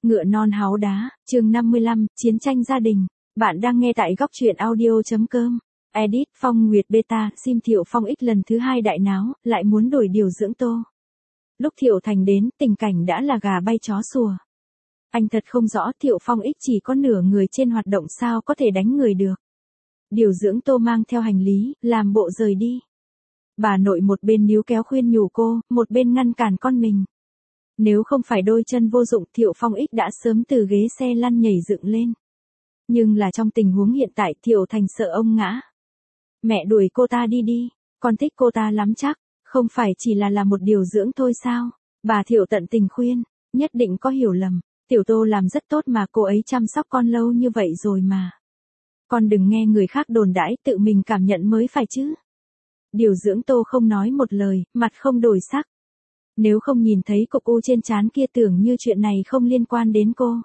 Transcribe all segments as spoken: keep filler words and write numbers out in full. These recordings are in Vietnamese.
Ngựa non háu đá, chương năm mươi lăm, chiến tranh gia đình. Bạn đang nghe tại góc truyện audio.com. Edit Phong Nguyệt Beta, sim Thiệu Phong X lần thứ hai đại náo, lại muốn đổi điều dưỡng Tô. Lúc Thiệu Thành đến, tình cảnh đã là gà bay chó sủa. Anh thật không rõ Thiệu Phong X chỉ có nửa người trên hoạt động sao có thể đánh người được. Điều dưỡng Tô mang theo hành lý, làm bộ rời đi. Bà nội một bên níu kéo khuyên nhủ cô, một bên ngăn cản con mình. Nếu không phải đôi chân vô dụng Thiệu Phong X đã sớm từ ghế xe lăn nhảy dựng lên. Nhưng là trong tình huống hiện tại Thiệu Thành sợ ông ngã. Mẹ đuổi cô ta đi đi, con thích cô ta lắm chắc, không phải chỉ là là một điều dưỡng thôi sao? Bà Thiệu tận tình khuyên, nhất định có hiểu lầm, Tiểu Tô làm rất tốt mà cô ấy chăm sóc con lâu như vậy rồi mà. Con đừng nghe người khác đồn đãi, tự mình cảm nhận mới phải chứ. Điều dưỡng Tô không nói một lời, mặt không đổi sắc. Nếu không nhìn thấy cục u trên trán kia tưởng như chuyện này không liên quan đến cô.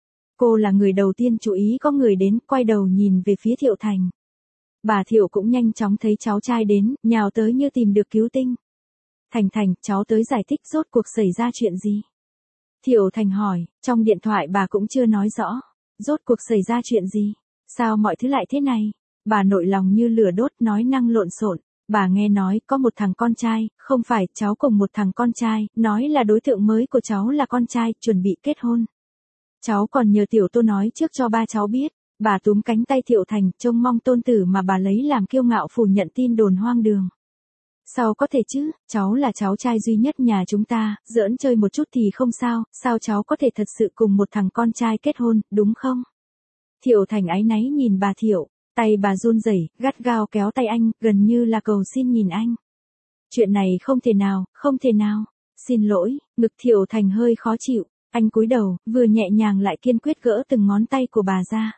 Cô là người đầu tiên chú ý có người đến, quay đầu nhìn về phía Thiệu Thành. Bà Thiệu cũng nhanh chóng thấy cháu trai đến, nhào tới như tìm được cứu tinh. Thành Thành, cháu tới giải thích rốt cuộc xảy ra chuyện gì? Thiệu Thành hỏi, trong điện thoại bà cũng chưa nói rõ. Rốt cuộc xảy ra chuyện gì? Sao mọi thứ lại thế này? Bà nội lòng như lửa đốt nói năng lộn xộn. Bà nghe nói có một thằng con trai, không phải cháu cùng một thằng con trai, nói là đối tượng mới của cháu là con trai, chuẩn bị kết hôn. Cháu còn nhờ Tiểu Tô nói trước cho ba cháu biết. Bà túm cánh tay Thiệu Thành, trông mong tôn tử mà bà lấy làm kiêu ngạo phủ nhận tin đồn hoang đường. Sao có thể chứ, cháu là cháu trai duy nhất nhà chúng ta, giỡn chơi một chút thì không sao, sao cháu có thể thật sự cùng một thằng con trai kết hôn, đúng không? Thiệu Thành áy náy nhìn bà Thiệu. Tay bà run rẩy, gắt gao kéo tay anh, gần như là cầu xin nhìn anh. Chuyện này không thể nào, không thể nào. Xin lỗi, ngực Thiệu Thành hơi khó chịu. Anh cúi đầu, vừa nhẹ nhàng lại kiên quyết gỡ từng ngón tay của bà ra.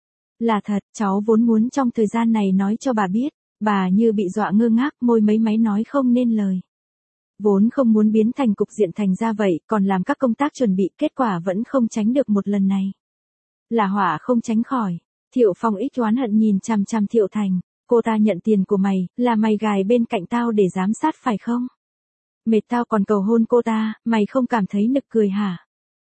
Là thật, cháu vốn muốn trong thời gian này nói cho bà biết. Bà như bị dọa ngơ ngác, môi mấy máy nói không nên lời. Vốn không muốn biến thành cục diện thành ra vậy, còn làm các công tác chuẩn bị, kết quả vẫn không tránh được một lần này. Là họa không tránh khỏi. Thiệu Phong X oán hận nhìn chằm chằm Thiệu Thành, cô ta nhận tiền của mày, là mày gài bên cạnh tao để giám sát phải không? Mệt tao còn cầu hôn cô ta, mày không cảm thấy nực cười hả?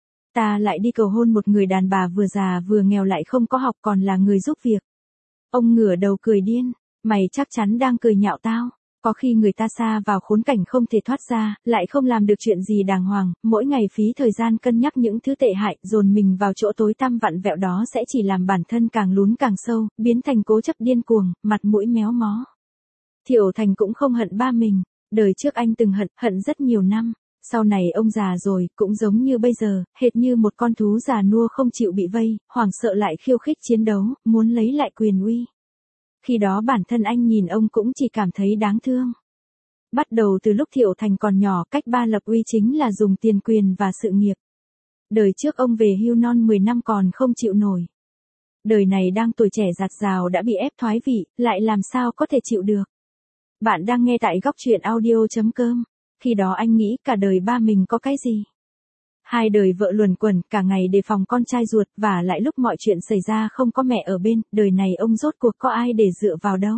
Ta lại đi cầu hôn một người đàn bà vừa già vừa nghèo lại không có học còn là người giúp việc. Ông ngửa đầu cười điên, mày chắc chắn đang cười nhạo tao. Có khi người ta xa vào khốn cảnh không thể thoát ra, lại không làm được chuyện gì đàng hoàng, mỗi ngày phí thời gian cân nhắc những thứ tệ hại, dồn mình vào chỗ tối tăm vặn vẹo đó sẽ chỉ làm bản thân càng lún càng sâu, biến thành cố chấp điên cuồng, mặt mũi méo mó. Thiệu Thành cũng không hận ba mình, đời trước anh từng hận, hận rất nhiều năm, sau này ông già rồi, cũng giống như bây giờ, hệt như một con thú già nua không chịu bị vây, hoảng sợ lại khiêu khích chiến đấu, muốn lấy lại quyền uy. Khi đó bản thân anh nhìn ông cũng chỉ cảm thấy đáng thương. Bắt đầu từ lúc Thiệu Thành còn nhỏ, cách ba lập uy chính là dùng tiền quyền và sự nghiệp. Đời trước ông về hưu non mười năm còn không chịu nổi. Đời này đang tuổi trẻ dạt dào đã bị ép thoái vị, lại làm sao có thể chịu được. Bạn đang nghe tại góc truyện audio.com. Khi đó anh nghĩ cả đời ba mình có cái gì. Hai đời vợ luẩn quẩn, cả ngày đề phòng con trai ruột, và lại lúc mọi chuyện xảy ra không có mẹ ở bên, đời này ông rốt cuộc có ai để dựa vào đâu.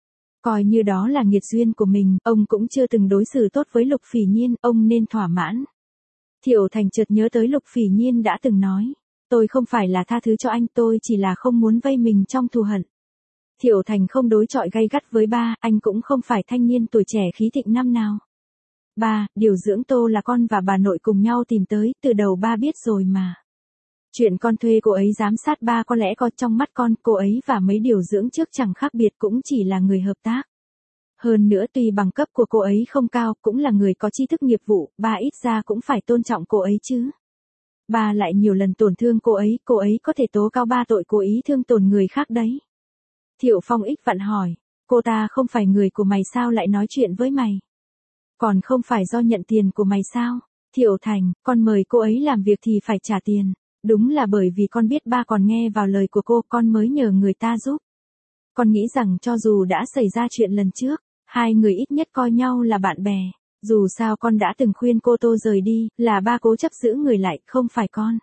Coi như đó là nghiệt duyên của mình, ông cũng chưa từng đối xử tốt với Lục Phỉ Nhiên, ông nên thỏa mãn. Thiệu Thành chợt nhớ tới Lục Phỉ Nhiên đã từng nói, tôi không phải là tha thứ cho anh, tôi chỉ là không muốn vây mình trong thù hận. Thiệu Thành không đối chọi gay gắt với ba, anh cũng không phải thanh niên tuổi trẻ khí thịnh năm nào. Ba, điều dưỡng Tô là con và bà nội cùng nhau tìm tới, từ đầu ba biết rồi mà. Chuyện con thuê cô ấy giám sát ba có lẽ có trong mắt con, cô ấy và mấy điều dưỡng trước chẳng khác biệt cũng chỉ là người hợp tác. Hơn nữa tuy bằng cấp của cô ấy không cao, cũng là người có tri thức nghiệp vụ, ba ít ra cũng phải tôn trọng cô ấy chứ. Ba lại nhiều lần tổn thương cô ấy, cô ấy có thể tố cao ba tội cố ý thương tổn người khác đấy. Thiệu Phong X vặn hỏi, cô ta không phải người của mày sao lại nói chuyện với mày? Còn không phải do nhận tiền của mày sao? Thiệu Thành, con mời cô ấy làm việc thì phải trả tiền. Đúng là bởi vì con biết ba còn nghe vào lời của cô, con mới nhờ người ta giúp. Con nghĩ rằng cho dù đã xảy ra chuyện lần trước, hai người ít nhất coi nhau là bạn bè. Dù sao con đã từng khuyên cô Tô rời đi, là ba cố chấp giữ người lại, không phải con.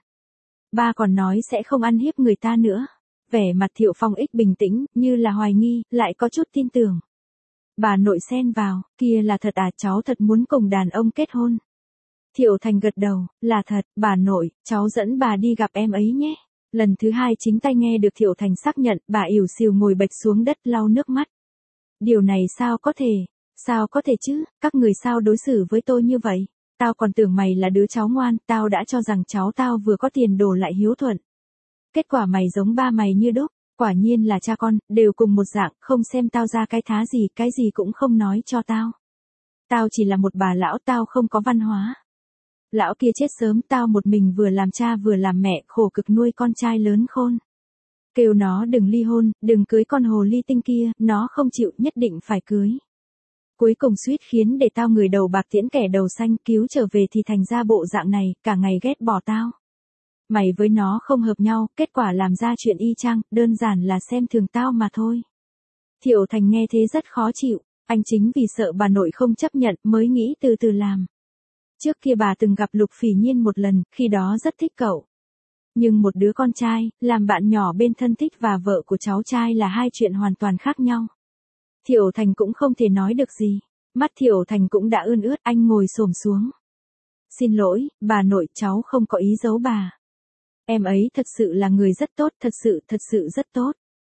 Ba còn nói sẽ không ăn hiếp người ta nữa. Vẻ mặt Thiệu Phong X bình tĩnh, như là hoài nghi, lại có chút tin tưởng. Bà nội xen vào, kia là thật à, cháu thật muốn cùng đàn ông kết hôn. Thiệu Thành gật đầu, là thật, bà nội, cháu dẫn bà đi gặp em ấy nhé. Lần thứ hai chính tay nghe được Thiệu Thành xác nhận, bà ỉu xìu ngồi bệt xuống đất lau nước mắt. Điều này sao có thể, sao có thể chứ, các người sao đối xử với tôi như vậy? Tao còn tưởng mày là đứa cháu ngoan, tao đã cho rằng cháu tao vừa có tiền đồ lại hiếu thuận. Kết quả mày giống ba mày như đúc, quả nhiên là cha con, đều cùng một dạng, không xem tao ra cái thá gì, cái gì cũng không nói cho tao. Tao chỉ là một bà lão, tao không có văn hóa. Lão kia chết sớm, tao một mình vừa làm cha vừa làm mẹ, khổ cực nuôi con trai lớn khôn. Kêu nó đừng ly hôn, đừng cưới con hồ ly tinh kia, nó không chịu, nhất định phải cưới. Cuối cùng suýt khiến để tao người đầu bạc tiễn kẻ đầu xanh, cứu trở về thì thành ra bộ dạng này, cả ngày ghét bỏ tao. Mày với nó không hợp nhau, kết quả làm ra chuyện y chang, đơn giản là xem thường tao mà thôi. Thiệu Thành nghe thế rất khó chịu, anh chính vì sợ bà nội không chấp nhận mới nghĩ từ từ làm. Trước kia bà từng gặp Lục Phỉ Nhiên một lần, khi đó rất thích cậu. Nhưng một đứa con trai, làm bạn nhỏ bên thân thích và vợ của cháu trai là hai chuyện hoàn toàn khác nhau. Thiệu Thành cũng không thể nói được gì. Mắt Thiệu Thành cũng đã ươn ướt, anh ngồi xổm xuống. Xin lỗi, bà nội, cháu không có ý giấu bà. Em ấy thật sự là người rất tốt, thật sự, thật sự rất tốt.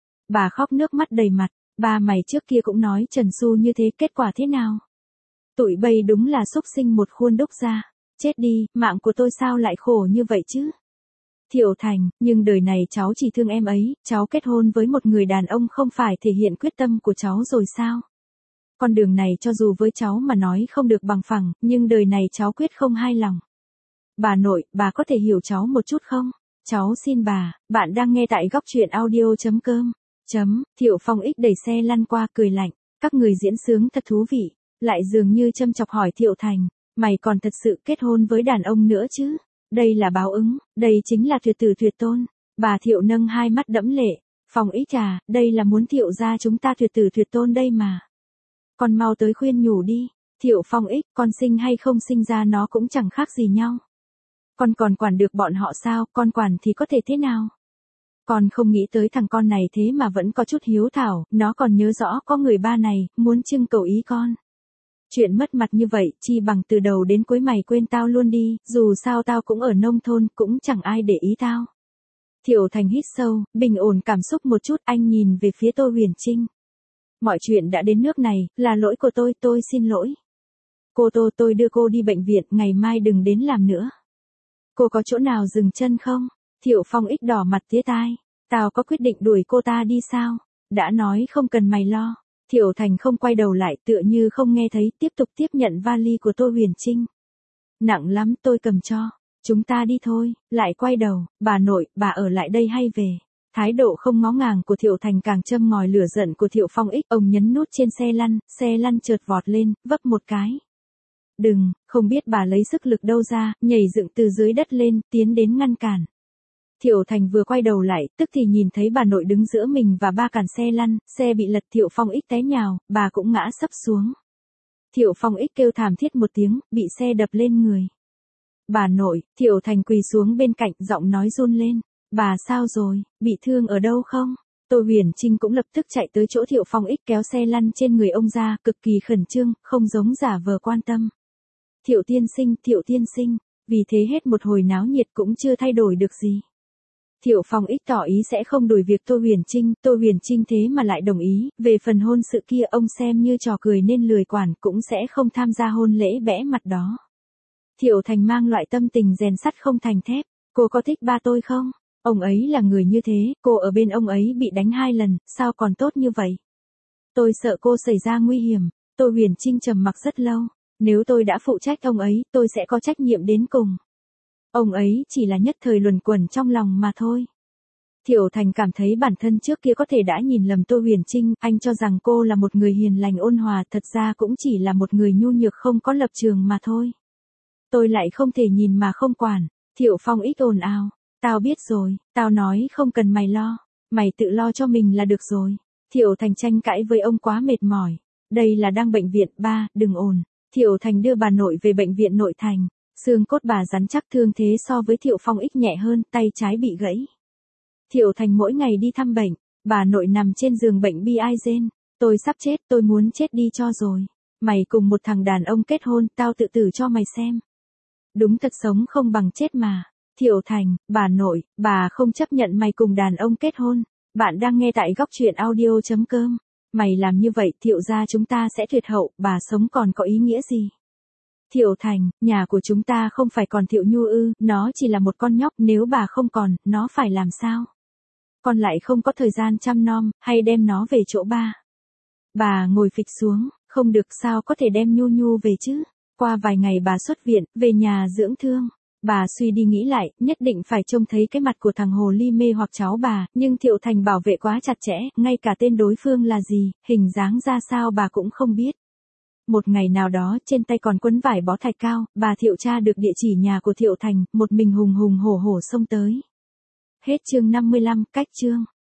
Bà khóc nước mắt đầy mặt, ba mày trước kia cũng nói Trần Xu như thế, kết quả thế nào? Tụi bây đúng là xúc sinh một khuôn đúc ra. Chết đi, mạng của tôi sao lại khổ như vậy chứ? Thiệu Thành, nhưng đời này cháu chỉ thương em ấy, cháu kết hôn với một người đàn ông không phải thể hiện quyết tâm của cháu rồi sao? Con đường này cho dù với cháu mà nói không được bằng phẳng, nhưng đời này cháu quyết không hai lòng. Bà nội, bà có thể hiểu cháu một chút không? Cháu xin bà, bạn đang nghe tại góc truyện audio.com. Chấm, Thiệu Phong X đẩy xe lăn qua cười lạnh, các người diễn sướng thật thú vị, lại dường như châm chọc hỏi Thiệu Thành, mày còn thật sự kết hôn với đàn ông nữa chứ? Đây là báo ứng, đây chính là tuyệt tử tuyệt tôn. Bà Thiệu nâng hai mắt đẫm lệ, Phong X à, đây là muốn Thiệu gia chúng ta tuyệt tử tuyệt tôn đây mà. Con mau tới khuyên nhủ đi, Thiệu Phong X, con sinh hay không sinh ra nó cũng chẳng khác gì nhau. Con còn quản được bọn họ sao, con quản thì có thể thế nào? Con không nghĩ tới thằng con này thế mà vẫn có chút hiếu thảo, nó còn nhớ rõ có người ba này, muốn trưng cầu ý con. Chuyện mất mặt như vậy, chi bằng từ đầu đến cuối mày quên tao luôn đi, dù sao tao cũng ở nông thôn, cũng chẳng ai để ý tao. Thiệu Thành hít sâu, bình ổn cảm xúc một chút, anh nhìn về phía Tô Huyền Trinh. Mọi chuyện đã đến nước này, là lỗi của tôi, tôi xin lỗi. Cô Tô, tôi đưa cô đi bệnh viện, ngày mai đừng đến làm nữa. Cô có chỗ nào dừng chân không? Thiệu Phong X đỏ mặt tía tai. Tao có quyết định đuổi cô ta đi sao? Đã nói không cần mày lo. Thiệu Thành không quay đầu lại, tựa như không nghe thấy, tiếp tục tiếp nhận vali của Tô Huyền Trinh. Nặng lắm, tôi cầm cho. Chúng ta đi thôi. Lại quay đầu, bà nội, bà ở lại đây hay về? Thái độ không ngó ngàng của Thiệu Thành càng châm ngòi lửa giận của Thiệu Phong X. Ông nhấn nút trên xe lăn, xe lăn chợt vọt lên, vấp một cái. Đừng, không biết bà lấy sức lực đâu ra, nhảy dựng từ dưới đất lên, tiến đến ngăn cản. Thiệu Thành vừa quay đầu lại, tức thì nhìn thấy bà nội đứng giữa mình và ba cản xe lăn, xe bị lật, Thiệu Phong X té nhào, bà cũng ngã sấp xuống. Thiệu Phong X kêu thảm thiết một tiếng, bị xe đập lên người. Bà nội, Thiệu Thành quỳ xuống bên cạnh, giọng nói run lên. Bà sao rồi, bị thương ở đâu không? Tô Huyền Trinh cũng lập tức chạy tới chỗ Thiệu Phong X kéo xe lăn trên người ông ra, cực kỳ khẩn trương, không giống giả vờ quan tâm. Thiệu tiên sinh, Thiệu tiên sinh, vì thế hết một hồi náo nhiệt cũng chưa thay đổi được gì. Thiệu Phong X tỏ ý sẽ không đuổi việc Tô Huyền Trinh, Tô Huyền Trinh thế mà lại đồng ý, về phần hôn sự kia ông xem như trò cười nên lười quản, cũng sẽ không tham gia hôn lễ bẽ mặt đó. Thiệu Thành mang loại tâm tình rèn sắt không thành thép, cô có thích ba tôi không? Ông ấy là người như thế, cô ở bên ông ấy bị đánh hai lần, sao còn tốt như vậy? Tôi sợ cô xảy ra nguy hiểm. Tô Huyền Trinh trầm mặc rất lâu. Nếu tôi đã phụ trách ông ấy, tôi sẽ có trách nhiệm đến cùng. Ông ấy chỉ là nhất thời luẩn quẩn trong lòng mà thôi. Thiệu Thành cảm thấy bản thân trước kia có thể đã nhìn lầm Tô Huyền Trinh, anh cho rằng cô là một người hiền lành ôn hòa, thật ra cũng chỉ là một người nhu nhược không có lập trường mà thôi. Tôi lại không thể nhìn mà không quản. Thiệu Phong X ồn ào. Tao biết rồi, tao nói không cần mày lo, mày tự lo cho mình là được rồi. Thiệu Thành tranh cãi với ông quá mệt mỏi. Đây là đang bệnh viện, ba, đừng ồn. Thiệu Thành đưa bà nội về bệnh viện nội thành. Xương cốt bà rắn chắc, thương thế so với Thiệu Phong X nhẹ hơn, tay trái bị gãy. Thiệu Thành mỗi ngày đi thăm bệnh, bà nội nằm trên giường bệnh bi ai gen. Tôi sắp chết, tôi muốn chết đi cho rồi. Mày cùng một thằng đàn ông kết hôn, tao tự tử cho mày xem. Đúng thật sống không bằng chết mà. Thiệu Thành, bà nội, bà không chấp nhận mày cùng đàn ông kết hôn. Bạn đang nghe tại góc truyện audio.com. Mày làm như vậy Thiệu gia chúng ta sẽ tuyệt hậu, bà sống còn có ý nghĩa gì? Thiệu Thành, nhà của chúng ta không phải còn Thiệu Nhu ư, nó chỉ là một con nhóc, nếu bà không còn, nó phải làm sao? Con lại không có thời gian chăm nom, hay đem nó về chỗ ba. Bà ngồi phịch xuống, không được sao có thể đem Nhu Nhu về chứ? Qua vài ngày bà xuất viện, về nhà dưỡng thương. Bà suy đi nghĩ lại, nhất định phải trông thấy cái mặt của thằng hồ ly mê hoặc cháu bà, nhưng Thiệu Thành bảo vệ quá chặt chẽ, ngay cả tên đối phương là gì, hình dáng ra sao bà cũng không biết. Một ngày nào đó trên tay còn quấn vải bó thạch cao, bà Thiệu tra được địa chỉ nhà của Thiệu Thành, một mình hùng hùng hổ hổ xông tới. Hết chương năm mươi lăm, cách chương.